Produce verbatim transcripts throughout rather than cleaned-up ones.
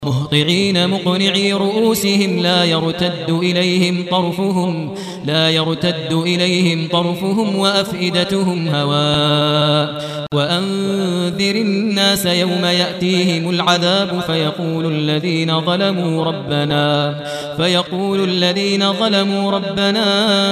مهطعين مقنعي رؤوسهم لا يرتد إليهم طرفهم لا يرتد إليهم طرفهم وأفئدتهم هواء وأنذر الناس يوم يأتيهم العذاب فيقول الذين ظلموا ربنا فيقول الذين ظلموا ربنا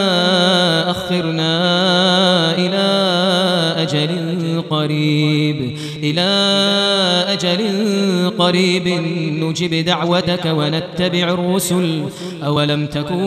أخرنا إلى أجل قريب إلى أجل قريب نجب دعوتك ونتبع الرسل أولم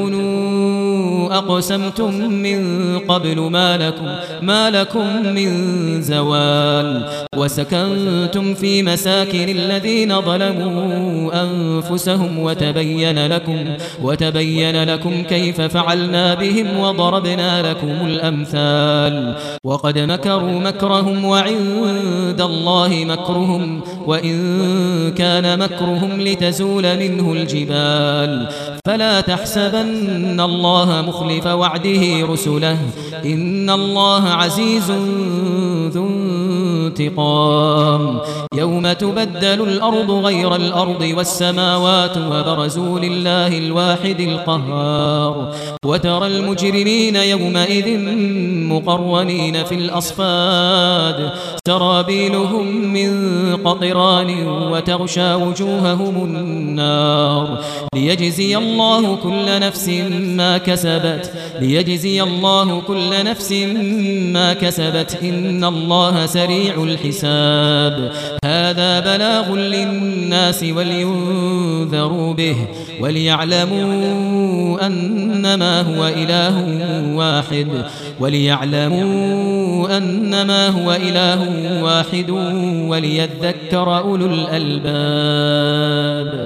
تكونوا أقسمتم من قبل ما لكم ما لكم من زوال وسكنتم في مساكن الذين ظلموا أنفسهم وتبين لكم وتبين لكم كيف فعلنا بهم وضربنا لكم الأمثال وقد مكروا مكرهم وعند الله مكرهم وإن كان مكرهم لتزول منه الجبال فلا تحسبن الله مخلف وعده رسله إن الله عزيز ذو انتقام يوم تبدل الأرض غير الأرض والسماوات وبرزوا لله الواحد القهار وترى المجرمين يومئذ مقرنين في الأصفاد سرابيلهم من قطران وتغشى وجوههم النار ليجزي الله كل نفس ما كسبت ليجزي الله كل نفس ما كسبت إن الله سريع الحساب هذا بلاغ للناس ولينذروا به وليعلموا أنما هو إله واحد وليعلموا أنما هو إله واحد وليذكر أولو الألباب.